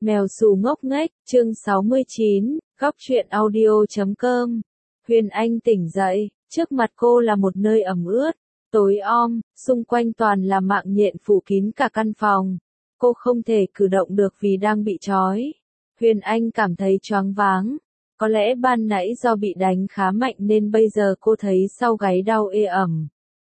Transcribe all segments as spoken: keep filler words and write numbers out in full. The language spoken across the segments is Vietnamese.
Mèo xù ngốc nghếch, chương sáu mươi chín, góc truyện audio chấm com. Huyền Anh tỉnh dậy, trước mặt cô là một nơi ẩm ướt, tối om, xung quanh toàn là mạng nhện phủ kín cả căn phòng. Cô không thể cử động được vì đang bị trói. Huyền Anh cảm thấy choáng váng. Có lẽ ban nãy do bị đánh khá mạnh nên bây giờ cô thấy sau gáy đau ê ẩm.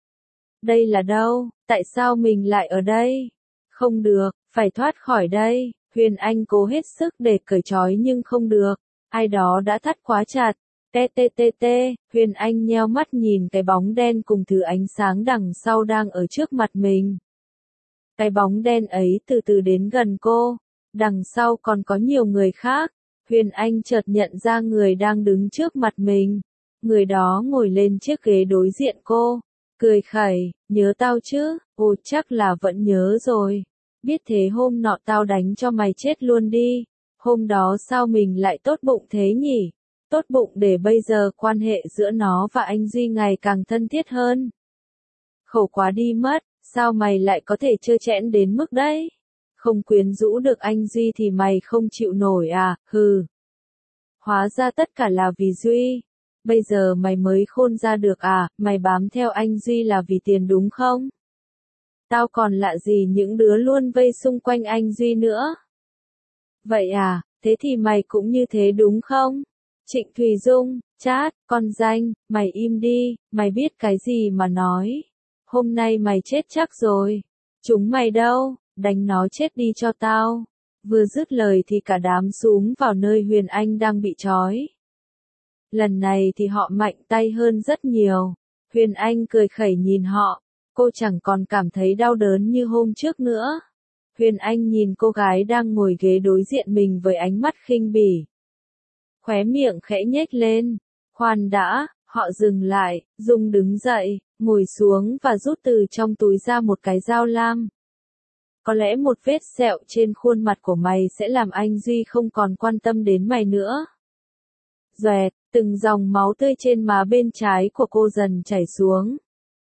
Đây là đâu? Tại sao mình lại ở đây? Không được, phải thoát khỏi đây. Huyền Anh cố hết sức để cởi trói nhưng không được. Ai đó đã thắt quá chặt. Tê tê tê tê, Huyền Anh nheo mắt nhìn cái bóng đen cùng thứ ánh sáng đằng sau đang ở trước mặt mình. Cái bóng đen ấy từ từ đến gần cô. Đằng sau còn có nhiều người khác. Huyền Anh chợt nhận ra người đang đứng trước mặt mình. Người đó ngồi lên chiếc ghế đối diện cô. Cười khẩy, nhớ tao chứ? Ồ chắc là vẫn nhớ rồi. Biết thế hôm nọ tao đánh cho mày chết luôn đi. Hôm đó sao mình lại tốt bụng thế nhỉ? Tốt bụng để bây giờ quan hệ giữa nó và anh Duy ngày càng thân thiết hơn. Khổ quá đi mất, sao mày lại có thể trơ trẽn đến mức đấy? Không quyến rũ được anh Duy thì mày không chịu nổi à, hừ. Hóa ra tất cả là vì Duy. Bây giờ mày mới khôn ra được à, mày bám theo anh Duy là vì tiền đúng không? Tao còn lạ gì những đứa luôn vây xung quanh anh Duy nữa. Vậy à, thế thì mày cũng như thế đúng không? Trịnh Thùy Dung, chát, con danh, mày im đi, mày biết cái gì mà nói. Hôm nay mày chết chắc rồi. Chúng mày đâu, đánh nó chết đi cho tao. Vừa dứt lời thì cả đám xúm vào nơi Huyền Anh đang bị trói. Lần này thì họ mạnh tay hơn rất nhiều. Huyền Anh cười khẩy nhìn họ. Cô chẳng còn cảm thấy đau đớn như hôm trước nữa. Huyền Anh nhìn cô gái đang ngồi ghế đối diện mình với ánh mắt khinh bỉ. Khóe miệng khẽ nhếch lên. Khoan đã, họ dừng lại, Dung đứng dậy, ngồi xuống và rút từ trong túi ra một cái dao lam. Có lẽ một vết sẹo trên khuôn mặt của mày sẽ làm anh Duy không còn quan tâm đến mày nữa. Doẹt, từng dòng máu tươi trên má bên trái của cô dần chảy xuống.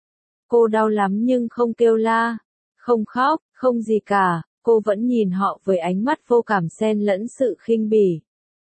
Cô đau lắm nhưng không kêu la, không khóc, không gì cả, cô vẫn nhìn họ với ánh mắt vô cảm xen lẫn sự khinh bỉ.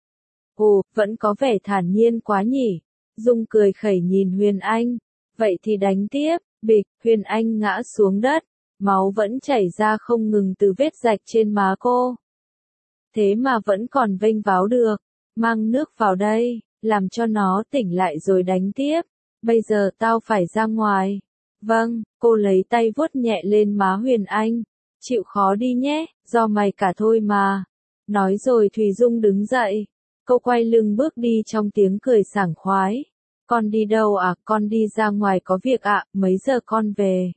Ồ, vẫn có vẻ thản nhiên quá nhỉ. Dung cười khẩy nhìn Huyền Anh. Vậy thì đánh tiếp, bịch, Huyền Anh ngã xuống đất. Máu vẫn chảy ra không ngừng từ vết rạch trên má cô. Thế mà vẫn còn vênh váo được. Mang nước vào đây, làm cho nó tỉnh lại rồi đánh tiếp. Bây giờ tao phải ra ngoài. Vâng, cô lấy tay vuốt nhẹ lên má Huyền Anh. Chịu khó đi nhé, do mày cả thôi mà. Nói rồi Thùy Dung đứng dậy. Cô quay lưng bước đi trong tiếng cười sảng khoái. Con đi đâu à, con đi ra ngoài có việc ạ, mấy giờ con về?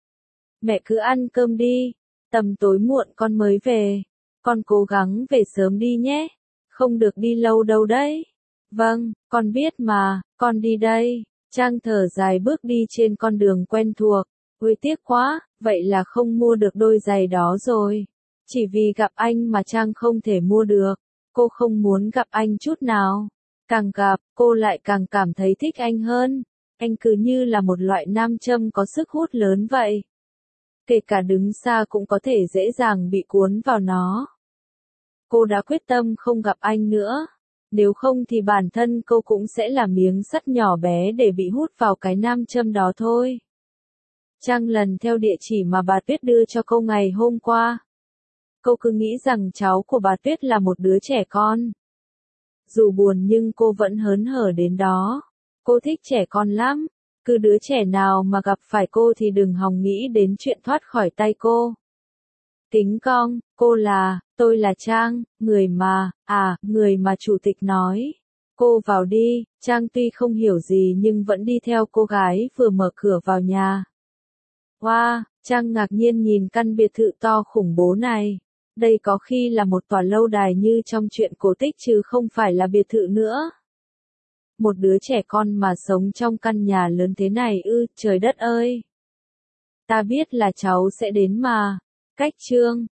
Mẹ cứ ăn cơm đi, tầm tối muộn con mới về. Con cố gắng về sớm đi nhé, không được đi lâu đâu đấy. Vâng, con biết mà, con đi đây. Trang thở dài bước đi trên con đường quen thuộc. Ôi tiếc quá, vậy là không mua được đôi giày đó rồi. Chỉ vì gặp anh mà Trang không thể mua được. Cô không muốn gặp anh chút nào. Càng gặp, cô lại càng cảm thấy thích anh hơn. Anh cứ như là một loại nam châm có sức hút lớn vậy. Kể cả đứng xa cũng có thể dễ dàng bị cuốn vào nó. Cô đã quyết tâm không gặp anh nữa. Nếu không thì bản thân cô cũng sẽ là miếng sắt nhỏ bé để bị hút vào cái nam châm đó thôi. Trang lần theo địa chỉ mà bà Tuyết đưa cho cô ngày hôm qua. Cô cứ nghĩ rằng cháu của bà Tuyết là một đứa trẻ con. Dù buồn nhưng cô vẫn hớn hở đến đó. Cô thích trẻ con lắm. Cứ đứa trẻ nào mà gặp phải cô thì đừng hòng nghĩ đến chuyện thoát khỏi tay cô. Kính cong, cô là, tôi là Trang, người mà, à, người mà chủ tịch nói. Cô vào đi, Trang tuy không hiểu gì nhưng vẫn đi theo cô gái vừa mở cửa vào nhà. Wow, Trang ngạc nhiên nhìn căn biệt thự to khủng bố này. Đây có khi là một tòa lâu đài như trong truyện cổ tích chứ không phải là biệt thự nữa. Một đứa trẻ con mà sống trong căn nhà lớn thế này ư, trời đất ơi. Ta biết là cháu sẽ đến mà. Cách chương,